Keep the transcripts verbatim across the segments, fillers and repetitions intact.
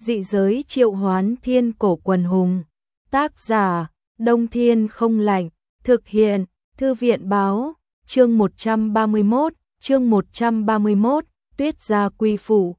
Dị giới triệu hoán thiên cổ quần hùng. Tác giả, Đông Thiên không lạnh. Thực hiện, Thư viện báo. Chương một trăm ba mươi mốt, chương một trăm ba mươi mốt, Tuyết gia quy phụ.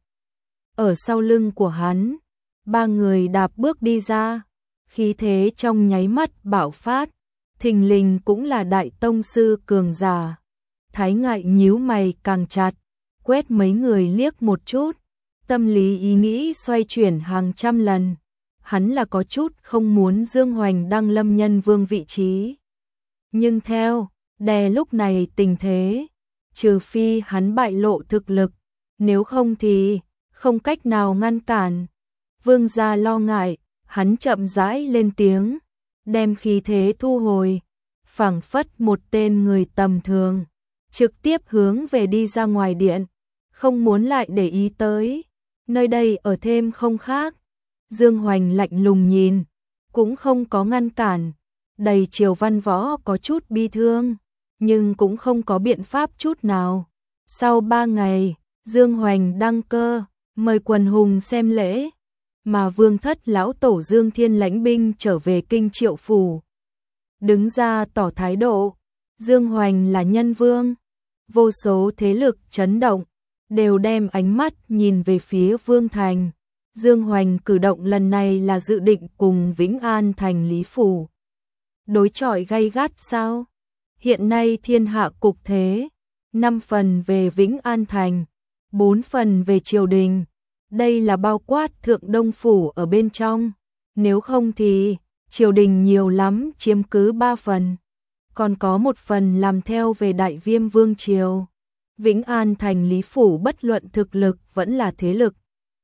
Ở sau lưng của hắn, ba người đạp bước đi ra, khí thế trong nháy mắt bạo phát, thình lình cũng là đại tông sư cường giả. Thái Ngại nhíu mày càng chặt, quét mấy người liếc một chút, tâm lý ý nghĩ xoay chuyển hàng trăm lần. Hắn là có chút không muốn Dương Hoành đăng lâm nhân vương vị trí. Nhưng theo, đè lúc này tình thế, trừ phi hắn bại lộ thực lực, nếu không thì không cách nào ngăn cản. Vương gia lo ngại, hắn chậm rãi lên tiếng, đem khí thế thu hồi, phảng phất một tên người tầm thường, trực tiếp hướng về đi ra ngoài điện, không muốn lại để ý tới. Nơi đây ở thêm không khác. Dương Hoành lạnh lùng nhìn, cũng không có ngăn cản. Đầy triều văn võ có chút bi thương, nhưng cũng không có biện pháp chút nào. Sau ba ngày, Dương Hoành đăng cơ, mời quần hùng xem lễ, mà vương thất lão tổ Dương Thiên lãnh binh trở về kinh Triệu phủ. Đứng ra tỏ thái độ, Dương Hoành là nhân vương. Vô số thế lực chấn động, đều đem ánh mắt nhìn về phía Vương Thành. Dương Hoành cử động lần này là dự định cùng Vĩnh An thành Lý phủ đối chọi gay gắt sao? Hiện nay thiên hạ cục thế, năm phần về Vĩnh An thành, bốn phần về triều đình. Đây là bao quát Thượng Đông phủ ở bên trong, nếu không thì triều đình nhiều lắm chiếm cứ ba phần, còn có một phần làm theo về Đại Viêm vương triều. Vĩnh An thành Lý phủ bất luận thực lực vẫn là thế lực,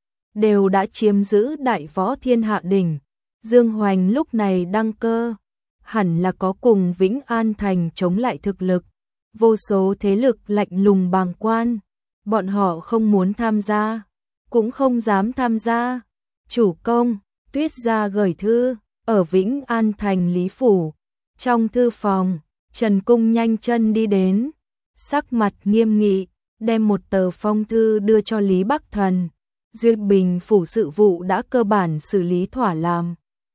đều đã chiếm giữ đại võ thiên hạ đỉnh. Dương Hoành lúc này đăng cơ, hẳn là có cùng Vĩnh An thành chống lại thực lực. Vô số thế lực lạnh lùng bàng quan, bọn họ không muốn tham gia, cũng không dám tham gia. Chủ công, Tuyết gia gửi thư, ở Vĩnh An thành Lý phủ. Trong thư phòng, Trần Cung nhanh chân đi đến, sắc mặt nghiêm nghị, đem một tờ phong thư đưa cho Lý Bắc Thần. Duyệt Bình phủ sự vụ đã cơ bản xử lý thỏa làm.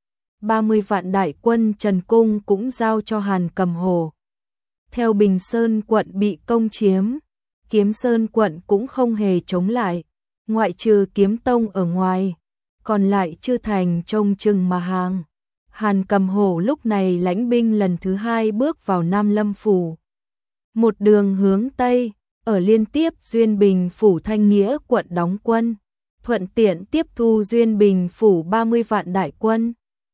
ba mươi vạn đại quân Trần Cung cũng giao cho Hàn Cầm Hồ. Theo Bình Sơn quận bị công chiếm, Kiếm Sơn quận cũng không hề chống lại, ngoại trừ Kiếm Tông ở ngoài, còn lại Chư Thành trông chừng mà hàng. Hàn Cầm Hổ lúc này lãnh binh lần thứ hai bước vào Nam Lâm phủ. Một đường hướng Tây, ở liên tiếp Duyên Bình phủ Thanh Nghĩa quận đóng quân, thuận tiện tiếp thu Duyên Bình phủ ba mươi vạn đại quân.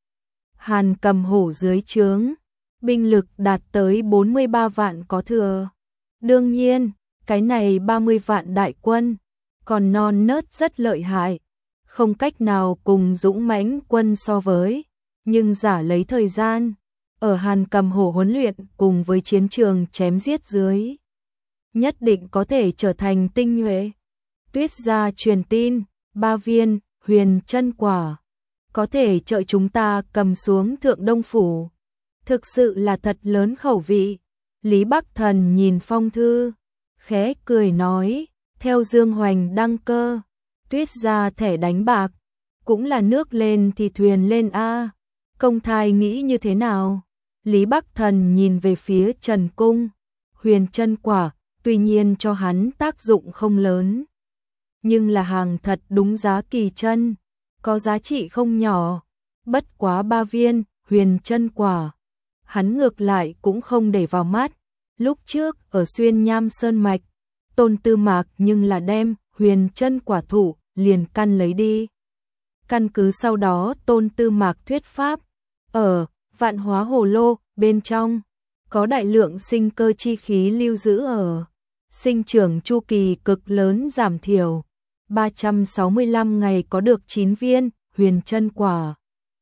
Hàn Cầm Hổ dưới trướng, binh lực đạt tới bốn mươi ba vạn có thừa. Đương nhiên, cái này ba mươi vạn đại quân, còn non nớt rất lợi hại, không cách nào cùng dũng mãnh quân so với. Nhưng giả lấy thời gian, ở Hàn Cầm Hổ huấn luyện cùng với chiến trường chém giết dưới, nhất định có thể trở thành tinh nhuệ. Tuyết gia truyền tin, ba viên huyền chân quả có thể trợ chúng ta cầm xuống Thượng Đông phủ. Thực sự là thật lớn khẩu vị. Lý Bắc Thần nhìn phong thư, khẽ cười nói, theo Dương Hoành đăng cơ, Tuyết gia thẻ đánh bạc, cũng là nước lên thì thuyền lên a. Công thai nghĩ như thế nào? Lý Bắc Thần nhìn về phía Trần Cung. Huyền chân quả, tuy nhiên cho hắn tác dụng không lớn, nhưng là hàng thật đúng giá kỳ chân, có giá trị không nhỏ. Bất quá ba viên huyền chân quả, hắn ngược lại cũng không để vào mắt. Lúc trước ở Xuyên Nham Sơn Mạch, Tôn Tư Mạc nhưng là đem huyền chân quả thụ liền căn lấy đi. Căn cứ sau đó Tôn Tư Mạc thuyết pháp, ở Vạn Hóa Hồ Lô bên trong có đại lượng sinh cơ chi khí lưu giữ ở, sinh trưởng chu kỳ cực lớn giảm thiểu, ba trăm sáu mươi lăm ngày có được chín viên huyền chân quả.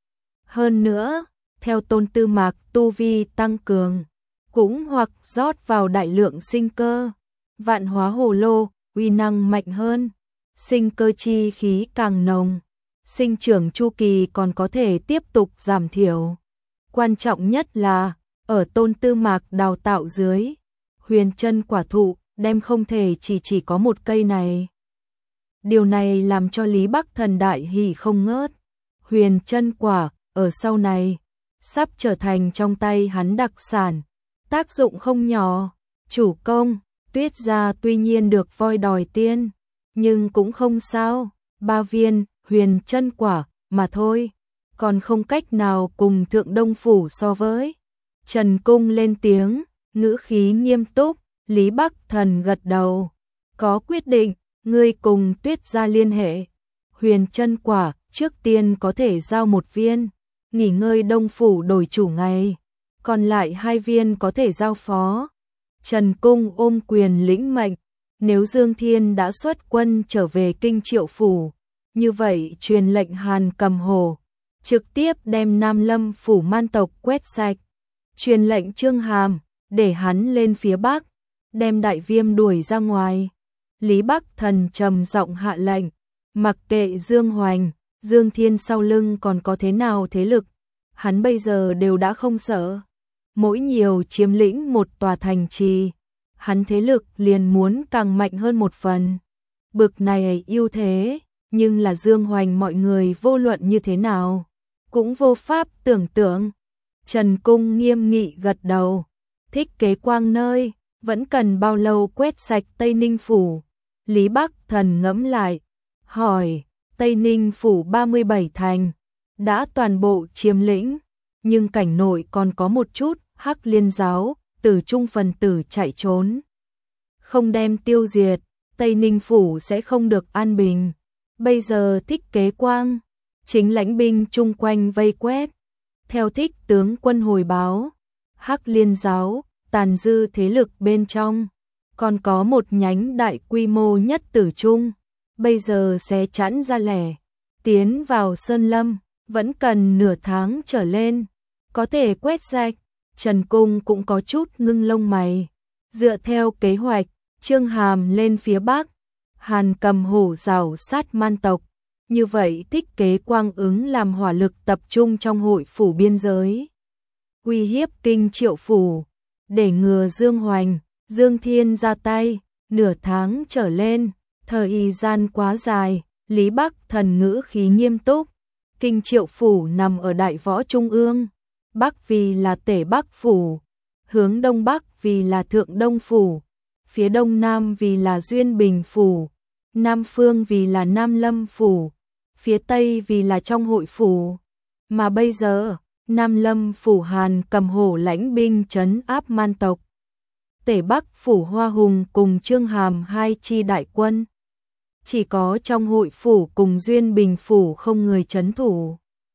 Hơn nữa, theo Tôn Tư Mạc tu vi tăng cường, cũng hoặc rót vào đại lượng sinh cơ, Vạn Hóa Hồ Lô uy năng mạnh hơn, sinh cơ chi khí càng nồng, sinh trưởng chu kỳ còn có thể tiếp tục giảm thiểu. Quan trọng nhất là, ở Tôn Tư Mạc đào tạo dưới, huyền chân quả thụ đem không thể chỉ chỉ có một cây này. Điều này làm cho Lý Bắc Thần đại hỉ không ngớt. Huyền chân quả, ở sau này, sắp trở thành trong tay hắn đặc sản. Tác dụng không nhỏ, chủ công, Tuyết gia tuy nhiên được voi đòi tiên, nhưng cũng không sao, ba viên, huyền chân quả, mà thôi, còn không cách nào cùng Thượng Đông Phủ so với. Trần Cung lên tiếng, ngữ khí nghiêm túc, Lý Bắc Thần gật đầu. Có quyết định, ngươi cùng Tuyết gia liên hệ. Huyền chân quả, trước tiên có thể giao một viên, nghỉ ngơi Đông Phủ đổi chủ ngày, còn lại hai viên có thể giao phó. Trần Cung ôm quyền lĩnh mệnh, nếu Dương Thiên đã xuất quân trở về Kinh Triệu Phủ, như vậy truyền lệnh Hàn Cầm Hổ, trực tiếp đem Nam Lâm Phủ man tộc quét sạch. Truyền lệnh Trương Hàm, để hắn lên phía Bắc, đem Đại Viêm đuổi ra ngoài. Lý Bắc Thần trầm giọng hạ lệnh, mặc kệ Dương Hoành, Dương Thiên sau lưng còn có thế nào thế lực, hắn bây giờ đều đã không sợ. Mỗi nhiều chiếm lĩnh một tòa thành trì, hắn thế lực liền muốn càng mạnh hơn một phần. Bực này ưu thế, nhưng là Dương Hoành mọi người vô luận như thế nào, cũng vô pháp tưởng tượng. Trần Cung nghiêm nghị gật đầu, Thích Kế Quang nơi, vẫn cần bao lâu quét sạch Tây Ninh Phủ. Lý Bắc Thần ngẫm lại, hỏi, Tây Ninh Phủ ba mươi bảy thành, đã toàn bộ chiếm lĩnh, nhưng cảnh nội còn có một chút Hắc Liên giáo, tử trung phần tử chạy trốn. Không đem tiêu diệt, Tây Ninh Phủ sẽ không được an bình. Bây giờ Thích Kế Quang, chính lãnh binh chung quanh vây quét. Theo Thích tướng quân hồi báo, Hắc Liên giáo, tàn dư thế lực bên trong, còn có một nhánh đại quy mô nhất tử trung, bây giờ sẽ chẵn ra lẻ, tiến vào Sơn Lâm, vẫn cần nửa tháng trở lên, có thể quét sạch. Trần Cung cũng có chút ngưng lông mày. Dựa theo kế hoạch, Trương Hàm lên phía Bắc, Hàn Cầm Hổ rào sát man tộc. Như vậy Thích Kế Quang ứng làm hỏa lực tập trung trong hội phủ biên giới, uy hiếp Kinh Triệu Phủ, để ngừa Dương Hoành, Dương Thiên ra tay. Nửa tháng trở lên, thời gian quá dài. Lý Bắc Thần ngữ khí nghiêm túc. Kinh Triệu Phủ nằm ở Đại Võ Trung ương, Bắc vì là Tể Bắc Phủ, hướng Đông Bắc vì là Thượng Đông Phủ, phía Đông Nam vì là Duyên Bình Phủ, Nam Phương vì là Nam Lâm Phủ, phía Tây vì là trong hội phủ. Mà bây giờ, Nam Lâm Phủ Hàn Cầm Hổ lãnh binh trấn áp man tộc. Tể Bắc Phủ Hoa Hùng cùng Trương Hàm hai chi đại quân. Chỉ có trong hội phủ cùng Duyên Bình Phủ không người trấn thủ.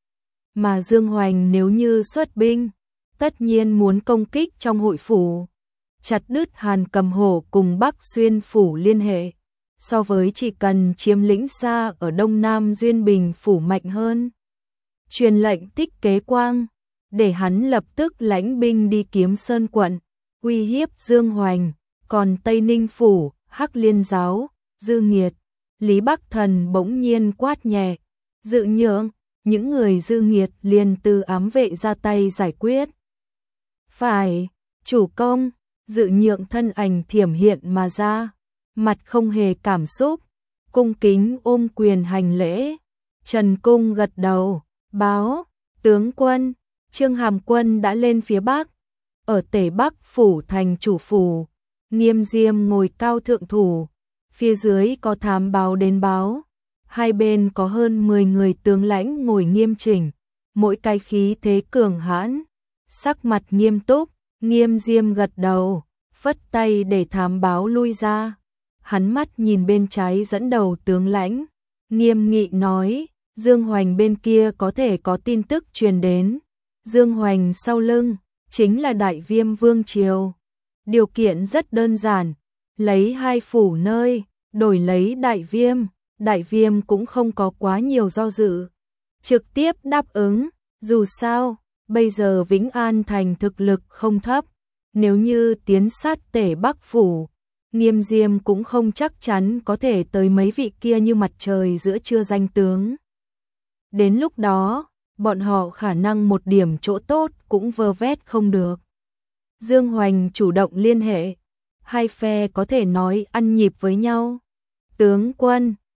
Mà Dương Hoành nếu như xuất binh, tất nhiên muốn công kích trong hội phủ, chặt đứt Hàn Cầm Hổ cùng Bắc Xuyên Phủ liên hệ. So với chỉ cần chiếm lĩnh xa ở Đông Nam Duyên Bình Phủ mạnh hơn. Truyền lệnh Thích Kế Quang, để hắn lập tức lãnh binh đi Kiếm Sơn quận, uy hiếp Dương Hoành. Còn Tây Ninh Phủ, Hắc Liên giáo, Dư Nghiệt, Lý Bắc Thần bỗng nhiên quát nhẹ, dự nhượng, những người Dư Nghiệt liền từ ám vệ ra tay giải quyết. Phải, chủ công, dự nhượng thân ảnh thiểm hiện mà ra, mặt không hề cảm xúc, cung kính ôm quyền hành lễ. Trần Cung gật đầu, báo, tướng quân, Trương Hàm quân đã lên phía Bắc, ở Tể Bắc Phủ thành chủ phủ, Nghiêm Diêm ngồi cao thượng thủ, phía dưới có thám báo đến báo, hai bên có hơn mười người tướng lãnh ngồi nghiêm chỉnh, mỗi cái khí thế cường hãn, sắc mặt nghiêm túc. Nghiêm Diêm gật đầu, phất tay để thám báo lui ra. Hắn mắt nhìn bên trái dẫn đầu tướng lãnh, nghiêm nghị nói, Dương Hoành bên kia có thể có tin tức truyền đến. Dương Hoành sau lưng, chính là Đại Viêm Vương Triều. Điều kiện rất đơn giản, lấy hai phủ nơi, đổi lấy Đại Viêm. Đại Viêm cũng không có quá nhiều do dự, trực tiếp đáp ứng. Dù sao, bây giờ Vĩnh An thành thực lực không thấp, nếu như tiến sát Tể Bắc Phủ, Nghiêm Diêm cũng không chắc chắn có thể tới mấy vị kia như mặt trời giữa trưa danh tướng. Đến lúc đó, bọn họ khả năng một điểm chỗ tốt cũng vơ vét không được. Dương Hoành chủ động liên hệ, hai phe có thể nói ăn nhịp với nhau. Tướng quân,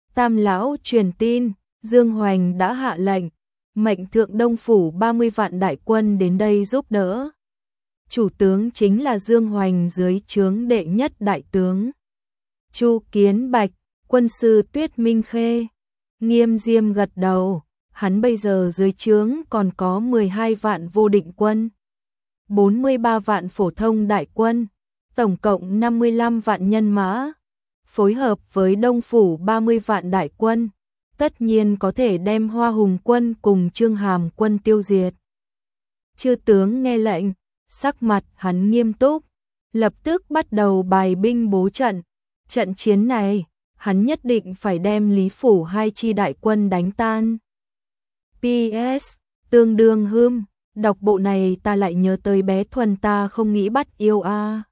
Tam lão truyền tin, Dương Hoành đã hạ lệnh, mệnh thượng Đông phủ ba mươi vạn đại quân đến đây giúp đỡ. Chủ tướng chính là Dương Hoành dưới trướng đệ nhất đại tướng Chu Kiến Bạch, quân sư Tuyết Minh Khê. Nghiêm Diêm gật đầu, hắn bây giờ dưới trướng còn có mười hai vạn vô định quân, bốn mươi ba vạn phổ thông đại quân, tổng cộng năm mươi lăm vạn nhân mã, phối hợp với Đông phủ ba mươi vạn đại quân, tất nhiên có thể đem Hoa Hùng quân cùng Trương Hàm quân tiêu diệt. Chư tướng nghe lệnh, sắc mặt hắn nghiêm túc, lập tức bắt đầu bài binh bố trận. Trận chiến này, hắn nhất định phải đem Lý phủ hai chi đại quân đánh tan. pê ét Tương đương hươm, đọc bộ này ta lại nhớ tới bé Thuần ta không nghĩ bắt yêu a.